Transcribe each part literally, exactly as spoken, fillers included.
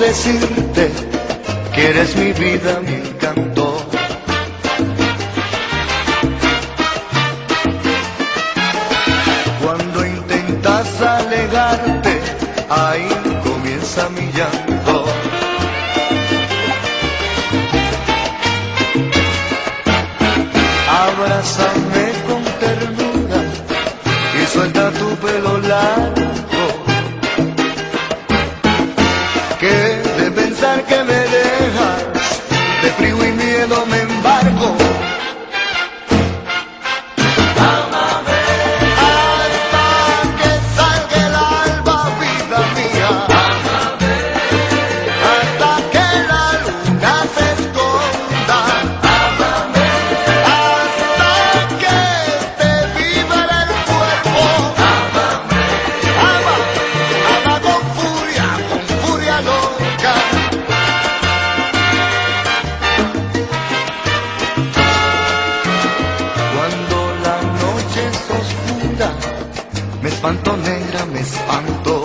decirte que eres mi vida, mi encanto. Cuando intentas alegarte, ahí comienza mi llanto. Abrázame con ternura y suelta tu pelo largo, que de pensar que me dejas, de frío y miedo me embargo. Ámame hasta que salga el alba, vida mía. Ámame hasta que la luna se esconda. Ámame hasta que te vibra el cuerpo. Ámame, ama, ama con furia, con furia loca. Cuando la noche es oscura, me espanto, negra, me espanto.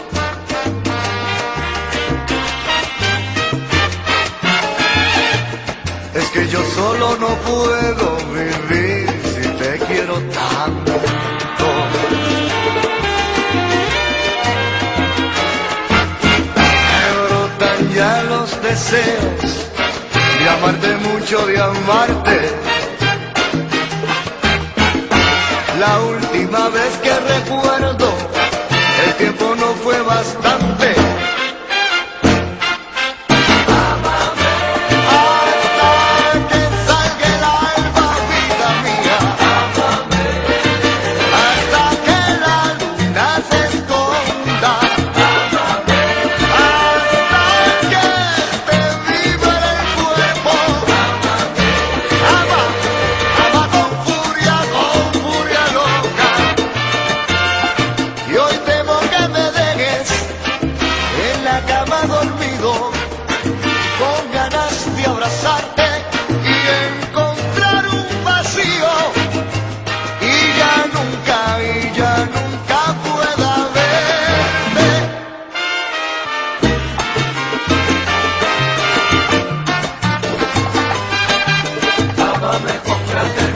Es que yo solo no puedo vivir si te quiero tanto. Me brotan ya los deseos de amarte mucho, de amarte. La última vez que recuerdo, el tiempo no fue bastante. Ámame hasta que salga el alba, vida mía. Ámame hasta que la luna se esconda. Ámame hasta que te vibre el cuerpo. Ámame, ama, ama con furia, con furia loca. Y hoy temo que me dejes en la cama dormido, con ganas de abrazarte y encontrar un vacío, y ya nunca, y ya nunca pueda verte. Ámame con fraternidad.